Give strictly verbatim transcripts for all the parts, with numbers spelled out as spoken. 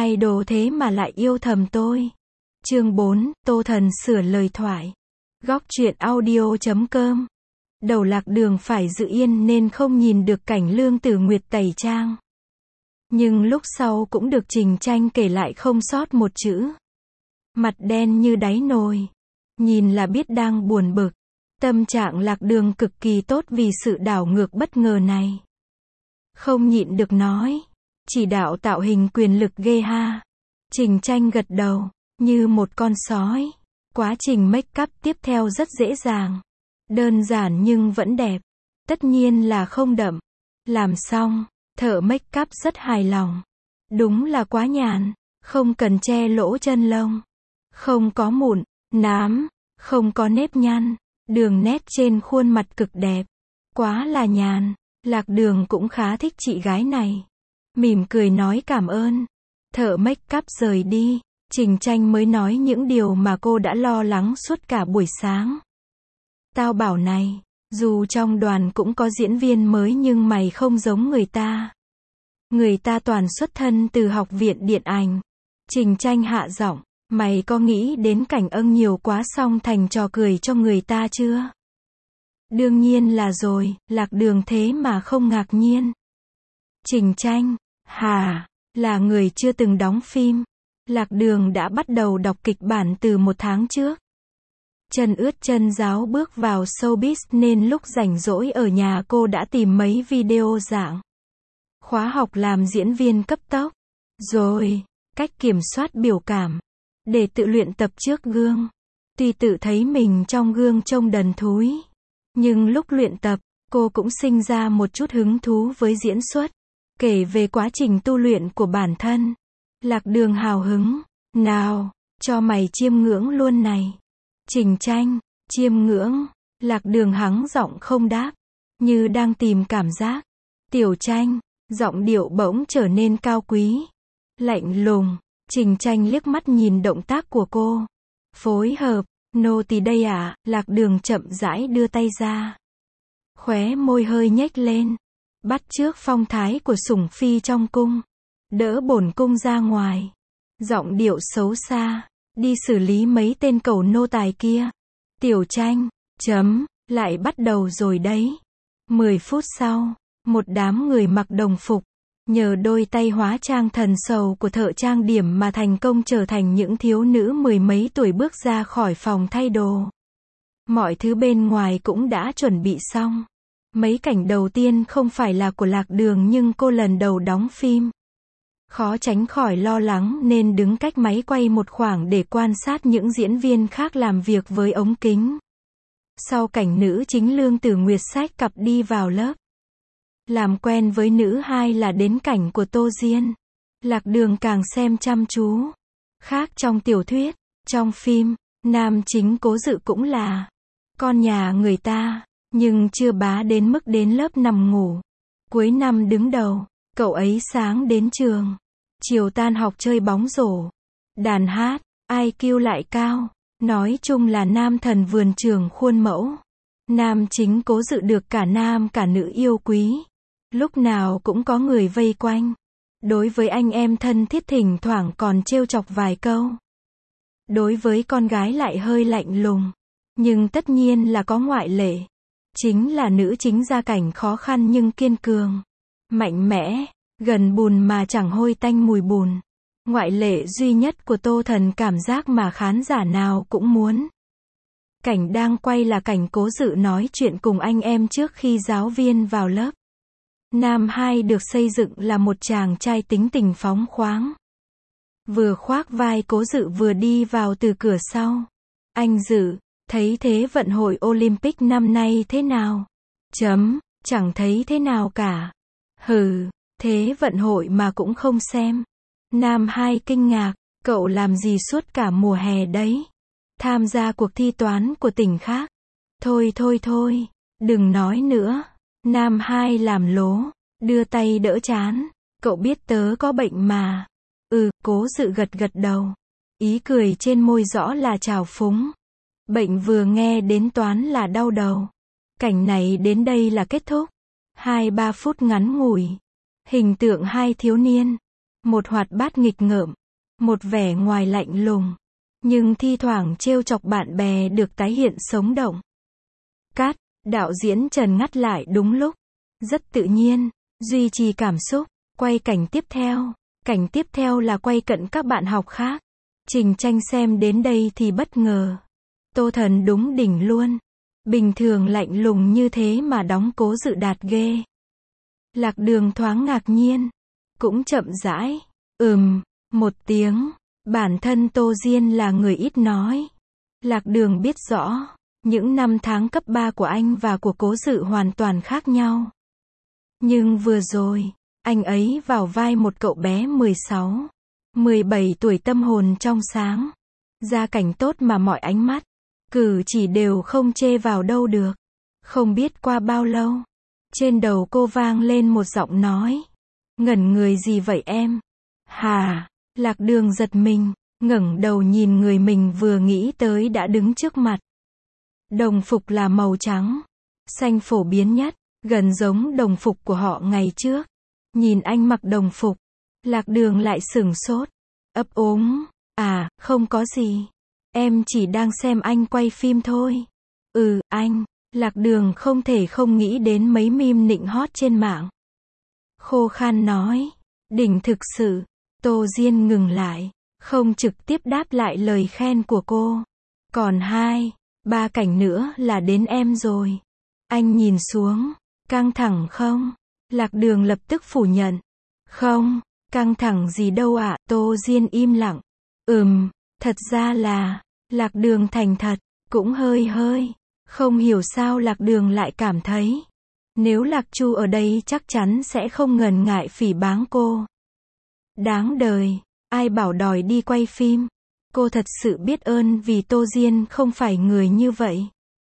idol thế mà lại yêu thầm tôi. Chương bốn, Tô Thần sửa lời thoại. Góc truyện audio chấm com. Đầu Lạc Đường phải giữ yên nên không nhìn được cảnh Lương Tử Nguyệt tẩy trang. Nhưng lúc sau cũng được Trình Tranh kể lại không sót một chữ. Mặt đen như đáy nồi. Nhìn là biết đang buồn bực. Tâm trạng Lạc Đường cực kỳ tốt vì sự đảo ngược bất ngờ này. Không nhịn được nói. Chỉ đạo tạo hình quyền lực ghê ha. Trình Tranh gật đầu, như một con sói. Quá trình make up tiếp theo rất dễ dàng. Đơn giản nhưng vẫn đẹp. Tất nhiên là không đậm. Làm xong, thợ make up rất hài lòng. Đúng là quá nhàn. Không cần che lỗ chân lông. Không có mụn, nám, không có nếp nhăn. Đường nét trên khuôn mặt cực đẹp. Quá là nhàn. Lạc Đường cũng khá thích chị gái này. Mỉm cười nói cảm ơn. Thợ make up rời đi. Trình Tranh mới nói những điều mà cô đã lo lắng suốt cả buổi sáng. Tao bảo này, dù trong đoàn cũng có diễn viên mới nhưng mày không giống người ta. Người ta toàn xuất thân từ học viện điện ảnh. Trình Tranh hạ giọng, mày có nghĩ đến cảnh âng nhiều quá xong thành trò cười cho người ta chưa? Đương nhiên là rồi, Lạc Đường thế mà không ngạc nhiên. Trình Tranh, hà, là người chưa từng đóng phim. Lạc Đường đã bắt đầu đọc kịch bản từ một tháng trước. Chân ướt chân ráo bước vào showbiz nên lúc rảnh rỗi ở nhà cô đã tìm mấy video dạng khóa học làm diễn viên cấp tốc. Rồi, cách kiểm soát biểu cảm. Để tự luyện tập trước gương. Tuy tự thấy mình trong gương trông đần thúi. Nhưng lúc luyện tập, cô cũng sinh ra một chút hứng thú với diễn xuất. Kể về quá trình tu luyện của bản thân. Lạc Đường hào hứng. Nào, cho mày chiêm ngưỡng luôn này. Trình Tranh, chiêm ngưỡng. Lạc Đường hắng giọng không đáp. Như đang tìm cảm giác. Tiểu Tranh, giọng điệu bỗng trở nên cao quý. Lạnh lùng. Trình Tranh liếc mắt nhìn động tác của cô. Phối hợp, nô tỳ đây à, Lạc Đường chậm rãi đưa tay ra. Khóe môi hơi nhếch lên. Bắt chước phong thái của sủng phi trong cung. Đỡ bổn cung ra ngoài. Giọng điệu xấu xa. Đi xử lý mấy tên cẩu nô tài kia. Tiểu Tranh, chấm, lại bắt đầu rồi đấy. Mười phút sau, một đám người mặc đồng phục. Nhờ đôi tay hóa trang thần sầu của thợ trang điểm mà thành công trở thành những thiếu nữ mười mấy tuổi bước ra khỏi phòng thay đồ. Mọi thứ bên ngoài cũng đã chuẩn bị xong. Mấy cảnh đầu tiên không phải là của Lạc Đường nhưng cô lần đầu đóng phim. Khó tránh khỏi lo lắng nên đứng cách máy quay một khoảng để quan sát những diễn viên khác làm việc với ống kính. Sau cảnh nữ chính Lương Tử Nguyệt xách cặp đi vào lớp. Làm quen với nữ hai là đến cảnh của Tô Diên. Lạc Đường càng xem chăm chú. Khác trong tiểu thuyết, trong phim, nam chính Cố Dự cũng là con nhà người ta, nhưng chưa bá đến mức đến lớp nằm ngủ. Cuối năm đứng đầu, cậu ấy sáng đến trường. Chiều tan học chơi bóng rổ. Đàn hát, i kiu lại cao. Nói chung là nam thần vườn trường khuôn mẫu. Nam chính Cố Dự được cả nam cả nữ yêu quý. Lúc nào cũng có người vây quanh. Đối với anh em thân thiết thỉnh thoảng còn trêu chọc vài câu. Đối với con gái lại hơi lạnh lùng. Nhưng tất nhiên là có ngoại lệ. Chính là nữ chính gia cảnh khó khăn nhưng kiên cường. Mạnh mẽ, gần bùn mà chẳng hôi tanh mùi bùn. Ngoại lệ duy nhất của Tô Thần cảm giác mà khán giả nào cũng muốn. Cảnh đang quay là cảnh Cố Dự nói chuyện cùng anh em trước khi giáo viên vào lớp. Nam hai được xây dựng là một chàng trai tính tình phóng khoáng. Vừa khoác vai Cố Dự vừa đi vào từ cửa sau. Anh Dự, thấy thế vận hội Olympic năm nay thế nào? Chấm, chẳng thấy thế nào cả. Hừ, thế vận hội mà cũng không xem. Nam hai kinh ngạc, cậu làm gì suốt cả mùa hè đấy? Tham gia cuộc thi toán của tỉnh khác. Thôi thôi thôi, đừng nói nữa. Nam hai làm lố, đưa tay đỡ trán. Cậu biết tớ có bệnh mà. Ừ, Cố Dự gật gật đầu. Ý cười trên môi rõ là trào phúng. Bệnh vừa nghe đến toán là đau đầu. Cảnh này đến đây là kết thúc. Hai ba phút ngắn ngủi. Hình tượng hai thiếu niên. một hoạt bát nghịch ngợm, một vẻ ngoài lạnh lùng, nhưng thi thoảng trêu chọc bạn bè được tái hiện sống động. Cắt, đạo diễn Trần ngắt lại đúng lúc, rất tự nhiên, duy trì cảm xúc, quay cảnh tiếp theo. Cảnh tiếp theo là quay cận các bạn học khác. Trình Tranh xem đến đây thì bất ngờ. Tô Thần đúng đỉnh luôn. Bình thường lạnh lùng như thế mà đóng Cố Dự đạt ghê. Lạc Đường thoáng ngạc nhiên, cũng chậm rãi, ừm, một tiếng. Bản thân Tô Diên là người ít nói. Lạc Đường biết rõ, những năm tháng cấp ba của anh và của Cố Dự hoàn toàn khác nhau. Nhưng vừa rồi, anh ấy vào vai một cậu bé mười sáu, mười bảy tuổi tâm hồn trong sáng. Gia cảnh tốt mà mọi ánh mắt, cử chỉ đều không chê vào đâu được. Không biết qua bao lâu, trên đầu cô vang lên một giọng nói. Ngẩn người gì vậy em? Hà, Lạc Đường giật mình, ngẩng đầu nhìn người mình vừa nghĩ tới đã đứng trước mặt. Đồng phục là màu trắng, xanh phổ biến nhất, gần giống đồng phục của họ ngày trước. Nhìn anh mặc đồng phục, Lạc Đường lại sửng sốt, ấp úng, à, không có gì. Em chỉ đang xem anh quay phim thôi. Ừ, anh. Lạc Đường không thể không nghĩ đến mấy meme nịnh hót trên mạng. Khô khan nói, đỉnh thực sự. Tô Diên ngừng lại, không trực tiếp đáp lại lời khen của cô. Còn hai, ba cảnh nữa là đến em rồi. Anh nhìn xuống, căng thẳng không? Lạc Đường lập tức phủ nhận. Không, căng thẳng gì đâu ạ. À. Tô Diên im lặng. Ừm, thật ra là, Lạc Đường thành thật, cũng hơi hơi. Không hiểu sao Lạc Đường lại cảm thấy, nếu Lạc Chu ở đây chắc chắn sẽ không ngần ngại phỉ báng cô. Đáng đời, ai bảo đòi đi quay phim. Cô thật sự biết ơn vì Tô Diên không phải người như vậy.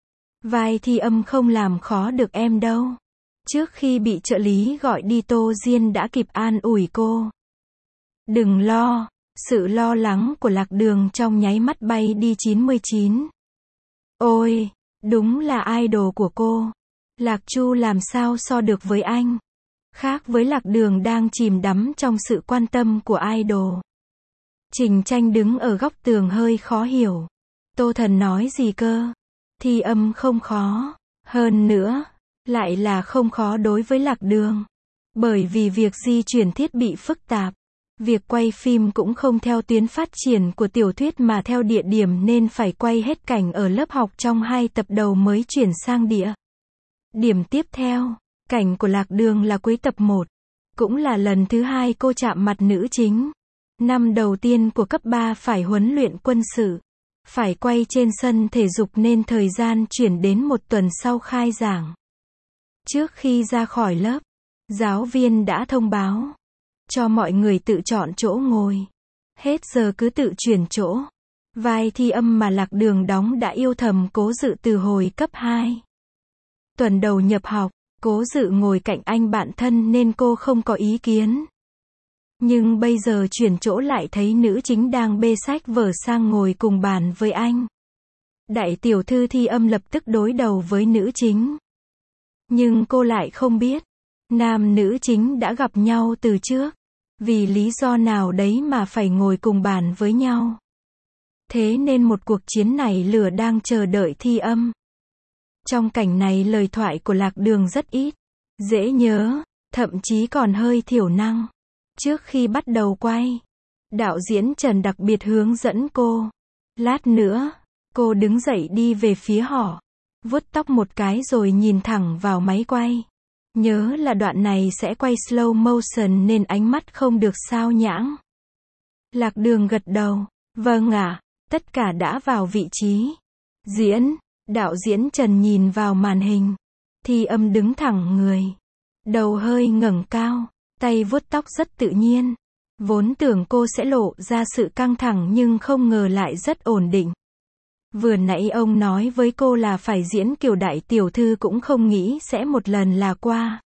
Vai Thi Âm không làm khó được em đâu. Trước khi bị trợ lý gọi đi Tô Diên đã kịp an ủi cô. Đừng lo, sự lo lắng của Lạc Đường trong nháy mắt bay đi chín mươi chín. Ôi, đúng là idol của cô. Lạc Chu làm sao so được với anh. Khác với Lạc Đường đang chìm đắm trong sự quan tâm của idol. Trình Tranh đứng ở góc tường hơi khó hiểu. Tô Thần nói gì cơ? Thi Âm không khó. Hơn nữa, lại là không khó đối với Lạc Đường. Bởi vì việc di chuyển thiết bị phức tạp. Việc quay phim cũng không theo tuyến phát triển của tiểu thuyết mà theo địa điểm nên phải quay hết cảnh ở lớp học trong hai tập đầu mới chuyển sang địa. Điểm tiếp theo, cảnh của Lạc Đường là cuối tập một. Cũng là lần thứ hai cô chạm mặt nữ chính. Năm đầu tiên của cấp ba phải huấn luyện quân sự. Phải quay trên sân thể dục nên thời gian chuyển đến một tuần sau khai giảng. Trước khi ra khỏi lớp, giáo viên đã thông báo cho mọi người tự chọn chỗ ngồi. Hết giờ cứ tự chuyển chỗ. Vai Thi Âm mà Lạc Đường đóng đã yêu thầm Cố Dự từ hồi cấp hai. Tuần đầu nhập học, Cố Dự ngồi cạnh anh bạn thân nên cô không có ý kiến. Nhưng bây giờ chuyển chỗ lại thấy nữ chính đang bê sách vở sang ngồi cùng bàn với anh. Đại tiểu thư Thi Âm lập tức đối đầu với nữ chính. Nhưng cô lại không biết, nam nữ chính đã gặp nhau từ trước. Vì lý do nào đấy mà phải ngồi cùng bàn với nhau. Thế nên một cuộc chiến này lửa đang chờ đợi Thi Âm. Trong cảnh này lời thoại của Lạc Đường rất ít, dễ nhớ, thậm chí còn hơi thiểu năng. Trước khi bắt đầu quay, đạo diễn Trần đặc biệt hướng dẫn cô. Lát nữa, cô đứng dậy đi về phía họ, vuốt tóc một cái rồi nhìn thẳng vào máy quay. Nhớ là đoạn này sẽ quay slow motion nên ánh mắt không được sao nhãng. Lạc Đường gật đầu. Vâng ạ, tất cả đã vào vị trí. Diễn, đạo diễn Trần nhìn vào màn hình. Thi Âm đứng thẳng người. Đầu hơi ngẩng cao, tay vuốt tóc rất tự nhiên. Vốn tưởng cô sẽ lộ ra sự căng thẳng nhưng không ngờ lại rất ổn định. Vừa nãy ông nói với cô là phải diễn kiểu đại tiểu thư cũng không nghĩ sẽ một lần là qua.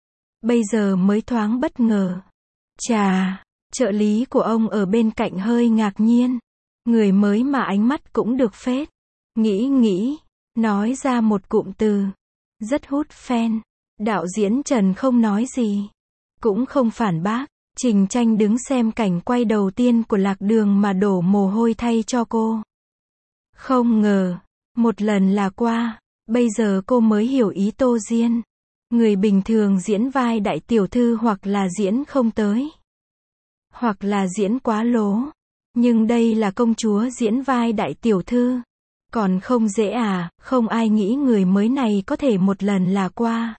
Bây giờ mới thoáng bất ngờ. Chà, trợ lý của ông ở bên cạnh hơi ngạc nhiên. Người mới mà ánh mắt cũng được phết. Nghĩ nghĩ, nói ra một cụm từ. Rất hút fan. Đạo diễn Trần không nói gì. Cũng không phản bác. Trình Tranh đứng xem cảnh quay đầu tiên của Lạc Đường mà đổ mồ hôi thay cho cô. Không ngờ, một lần là qua, bây giờ cô mới hiểu ý Tô Diên. Người bình thường diễn vai đại tiểu thư hoặc là diễn không tới, hoặc là diễn quá lố. Nhưng đây là công chúa diễn vai đại tiểu thư. Còn không dễ à, không ai nghĩ người mới này có thể một lần là qua.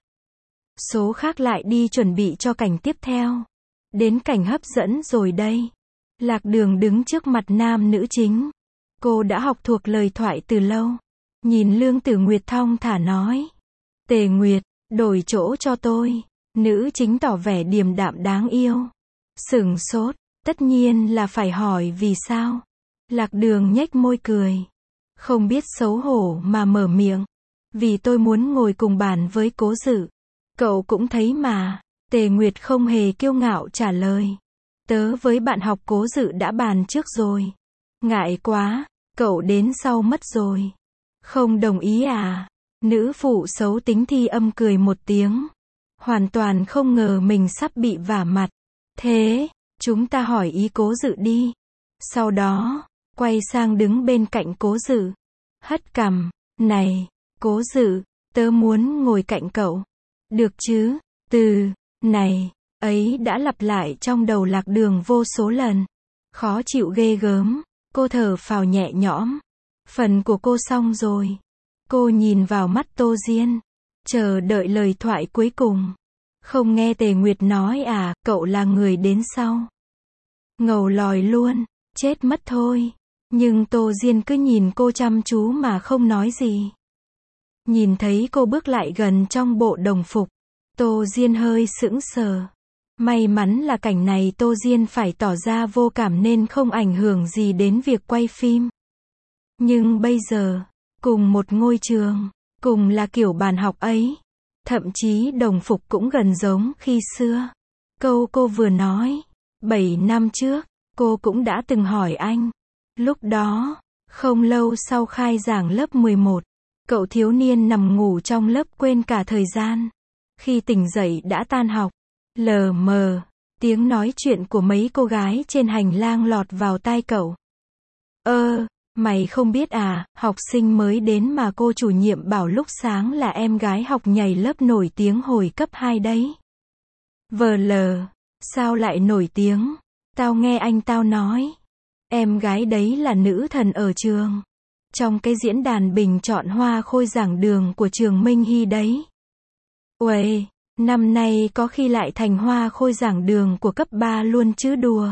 Số khác lại đi chuẩn bị cho cảnh tiếp theo. Đến cảnh hấp dẫn rồi đây. Lạc Đường đứng trước mặt nam nữ chính. Cô đã học thuộc lời thoại từ lâu. Nhìn Lương Tử Nguyệt thong thả nói. Tề Nguyệt, đổi chỗ cho tôi. Nữ chính tỏ vẻ điềm đạm đáng yêu. Sửng sốt, tất nhiên là phải hỏi vì sao. Lạc Đường nhếch môi cười. Không biết xấu hổ mà mở miệng. Vì tôi muốn ngồi cùng bàn với Cố Dự. Cậu cũng thấy mà. Tề Nguyệt không hề kiêu ngạo trả lời. Tớ với bạn học Cố Dự đã bàn trước rồi. Ngại quá, cậu đến sau mất rồi. Không đồng ý à? Nữ phụ xấu tính Thi Âm cười một tiếng. Hoàn toàn không ngờ mình sắp bị vả mặt. Thế, chúng ta hỏi ý Cố Dự đi. Sau đó, quay sang đứng bên cạnh Cố Dự. Hất cằm, này, Cố Dự, tớ muốn ngồi cạnh cậu. Được chứ? Từ này, ấy đã lặp lại trong đầu Lạc Đường vô số lần. Khó chịu ghê gớm. Cô thở phào nhẹ nhõm. Phần của cô xong rồi. Cô nhìn vào mắt Tô Diên. Chờ đợi lời thoại cuối cùng. Không nghe Tề Nguyệt nói à, cậu là người đến sau. Ngầu lòi luôn. Chết mất thôi. Nhưng Tô Diên cứ nhìn cô chăm chú mà không nói gì. Nhìn thấy cô bước lại gần trong bộ đồng phục. Tô Diên hơi sững sờ. May mắn là cảnh này Tô Diên phải tỏ ra vô cảm nên không ảnh hưởng gì đến việc quay phim. Nhưng bây giờ, cùng một ngôi trường, cùng là kiểu bàn học ấy, thậm chí đồng phục cũng gần giống khi xưa. Câu cô vừa nói, bảy năm trước, cô cũng đã từng hỏi anh. Lúc đó, không lâu sau khai giảng lớp mười một, cậu thiếu niên nằm ngủ trong lớp quên cả thời gian. Khi tỉnh dậy đã tan học, lờ mờ, tiếng nói chuyện của mấy cô gái trên hành lang lọt vào tai cậu. Ơ, mày không biết à, học sinh mới đến mà cô chủ nhiệm bảo lúc sáng là em gái học nhảy lớp nổi tiếng hồi cấp hai đấy. Vờ lờ, sao lại nổi tiếng? Tao nghe anh tao nói. Em gái đấy là nữ thần ở trường. Trong cái diễn đàn bình chọn hoa khôi giảng đường của trường Minh Hy đấy. Uầy, năm nay có khi lại thành hoa khôi giảng đường của cấp ba luôn chứ đùa.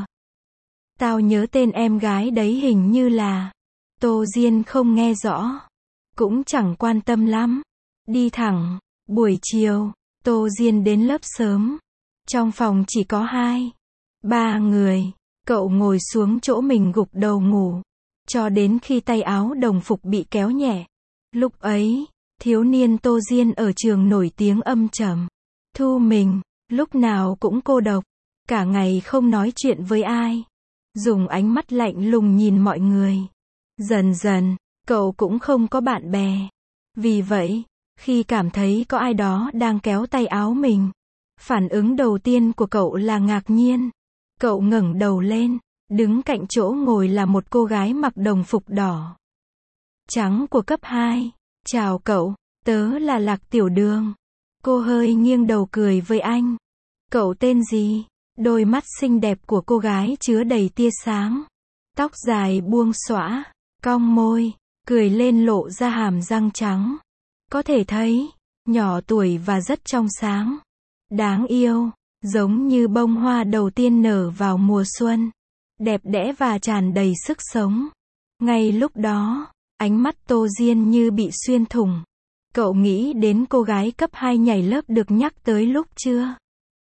Tao nhớ tên em gái đấy hình như là... Tô Diên không nghe rõ. Cũng chẳng quan tâm lắm. Đi thẳng. Buổi chiều, Tô Diên đến lớp sớm. Trong phòng chỉ có hai, ba người. Cậu ngồi xuống chỗ mình gục đầu ngủ. Cho đến khi tay áo đồng phục bị kéo nhẹ. Lúc ấy, thiếu niên Tô Diên ở trường nổi tiếng âm trầm. Thu mình, lúc nào cũng cô độc. Cả ngày không nói chuyện với ai. Dùng ánh mắt lạnh lùng nhìn mọi người. Dần dần, cậu cũng không có bạn bè. Vì vậy, khi cảm thấy có ai đó đang kéo tay áo mình, phản ứng đầu tiên của cậu là ngạc nhiên. Cậu ngẩng đầu lên, đứng cạnh chỗ ngồi là một cô gái mặc đồng phục đỏ trắng của cấp hai. Chào cậu, tớ là Lạc Tiểu Đường. Cô hơi nghiêng đầu cười với anh. Cậu tên gì? Đôi mắt xinh đẹp của cô gái chứa đầy tia sáng. Tóc dài buông xõa, cong môi, cười lên lộ ra hàm răng trắng. Có thể thấy, nhỏ tuổi và rất trong sáng. Đáng yêu, giống như bông hoa đầu tiên nở vào mùa xuân. Đẹp đẽ và tràn đầy sức sống. Ngay lúc đó, ánh mắt Tô Diên như bị xuyên thủng. Cậu nghĩ đến cô gái cấp hai nhảy lớp được nhắc tới lúc chưa?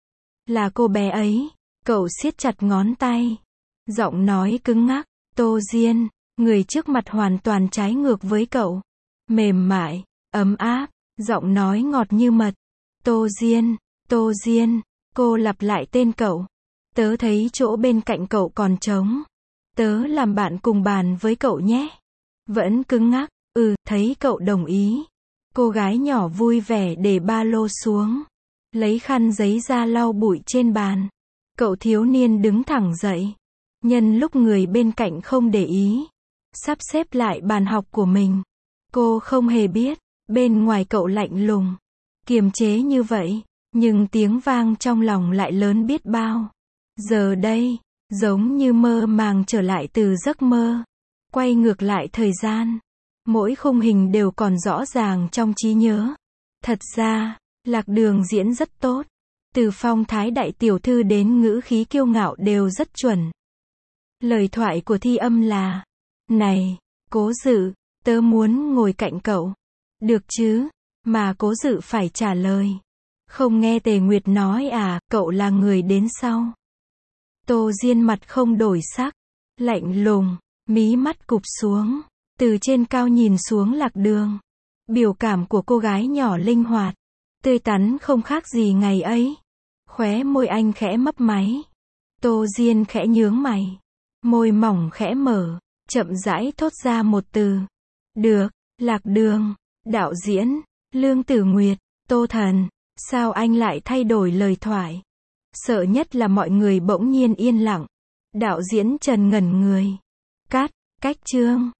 Là cô bé ấy. Cậu siết chặt ngón tay. Giọng nói cứng ngắc. Tô Diên, người trước mặt hoàn toàn trái ngược với cậu. Mềm mại, ấm áp, giọng nói ngọt như mật. Tô Diên, Tô Diên, cô lặp lại tên cậu. Tớ thấy chỗ bên cạnh cậu còn trống. Tớ làm bạn cùng bàn với cậu nhé. Vẫn cứng ngắc. Ừ, thấy cậu đồng ý. Cô gái nhỏ vui vẻ để ba lô xuống. Lấy khăn giấy ra lau bụi trên bàn. Cậu thiếu niên đứng thẳng dậy. Nhân lúc người bên cạnh không để ý, sắp xếp lại bàn học của mình. Cô không hề biết, bên ngoài cậu lạnh lùng, kiềm chế như vậy, nhưng tiếng vang trong lòng lại lớn biết bao. Giờ đây, giống như mơ màng trở lại từ giấc mơ. Quay ngược lại thời gian. Mỗi khung hình đều còn rõ ràng trong trí nhớ. Thật ra, Lạc Đường diễn rất tốt. Từ phong thái đại tiểu thư đến ngữ khí kiêu ngạo đều rất chuẩn. Lời thoại của Thi Âm là: Này, Cố Dự, tớ muốn ngồi cạnh cậu. Được chứ? Mà Cố Dự phải trả lời. Không nghe Tề Nguyệt nói à, cậu là người đến sau. Tô Diên mặt không đổi sắc, lạnh lùng, mí mắt cụp xuống, từ trên cao nhìn xuống Lạc Đường. Biểu cảm của cô gái nhỏ linh hoạt, tươi tắn không khác gì ngày ấy. Khóe môi anh khẽ mấp máy. Tô Diên khẽ nhướng mày, môi mỏng khẽ mở, chậm rãi thốt ra một từ. Được. Lạc Đường, đạo diễn, Lương Tử Nguyệt, Tô Thần, sao anh lại thay đổi lời thoại? Sợ nhất là mọi người bỗng nhiên yên lặng. Đạo diễn Trần ngẩn người. Cắt, cách chương.